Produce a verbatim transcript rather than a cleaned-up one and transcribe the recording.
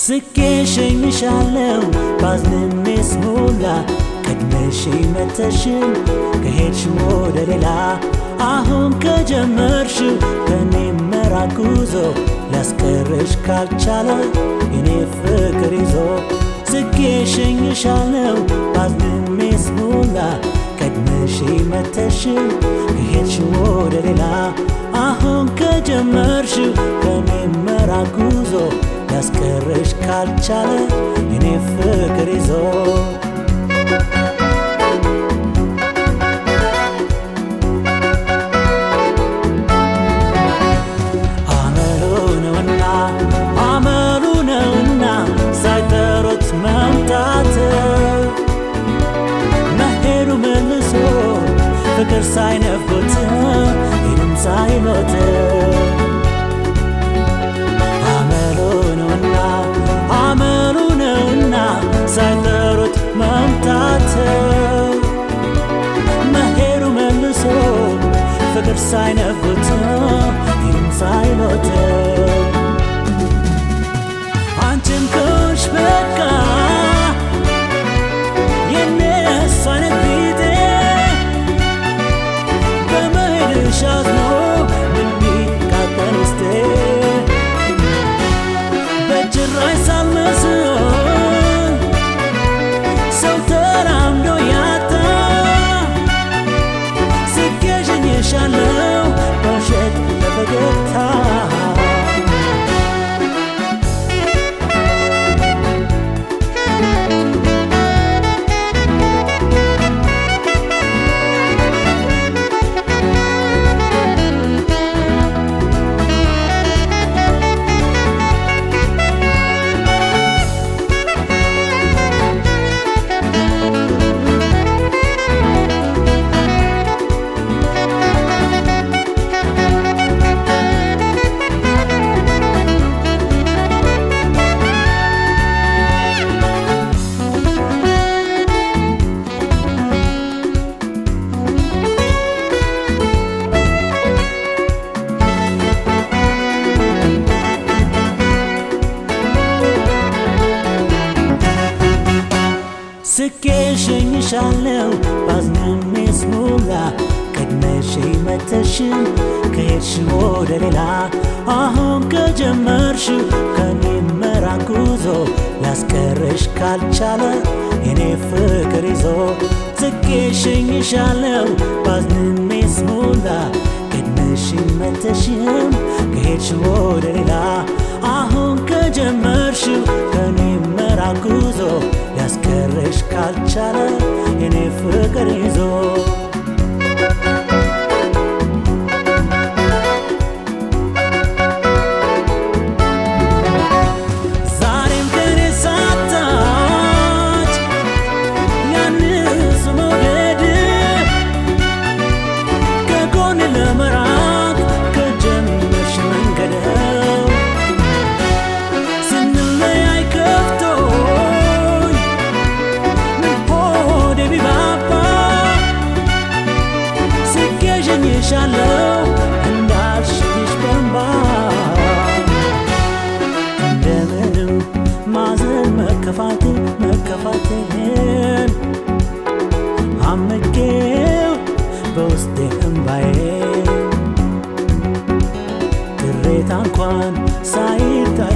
ስኬሸኝሻለው ባዝንኔስ ሞላ ቀድመሽኝ መተሽን ከሄድሽ ወደ ሌላ አሁን ከጀመርሽው ከኔ መራቅ ጉዞ ሊያስቀርሽ ካልቻለ የኔ ፍቅር ይዞ ስኬሸኝሻለው ባዝንኔስ ሞላ ቀድመሽኝ መተሽን ከሄድሽ ወደ ሌላ አሁን ከጀመርሽው ከኔ መራቅ ጉዞ ሊያስቀርሽ ካልቻለ የኔ ፍቅር ይዞ አመሉ ነውና አመሉ ነውና ሳይጠሩት መምጣት መሄዱ መልሶ ፍቅር ሳይነፍጉት ይህም ሳይሎት ሳይጠሩት መምጣት መሄዱ መልሶ ፍቅር ሳይነፍጉት ይህም ሳይሎት አንቺም ከሆንሽ በቃ የኔስ አይነት ቢጤ በመሄድሽ አዝኖ ምን ቢቃጠል ውስጤ በጭራሽ ሳልመስል ስኬሸኝሻለው በውሸት በፈገግታ ስኬሸኝሻለው ባዝንኔስ ሞላ ቀድመሽኝ መተሽን ከሄድሽ ወደ ሌላ አሁን ከጀመርሽው ከኔ መራቅ ጉዞ ሊያስቀርሽ ካልቻለ የኔ ፍቅር ይዞ ስኬሸኝሻለው ባዝንኔስ ሞላ ቀድመሽኝ መተሽን ከሄድሽ ወደ ሌላ አሁን ከጀመርሽው ከኔ መራቅ ጉዞ ሊያስቀርሽ ካልቻለ የኔ ፍቅር ይዞ ዛሬም ከኔ ሳታች ያንስ መውደድ ከጎን ለመራቅ ከጀመርሽ መንገድ ስንለያይ ከፍቶኝ ምን ሆዴ ቢባባ ስኬሸኝሻለው እንዳልሽኝሽ በንባ እንደምንም ማዘን መከፋቴን መከፋቴን አምቄው በውስጤ እምባዬ ቅሬታ እንኳን ሳይታ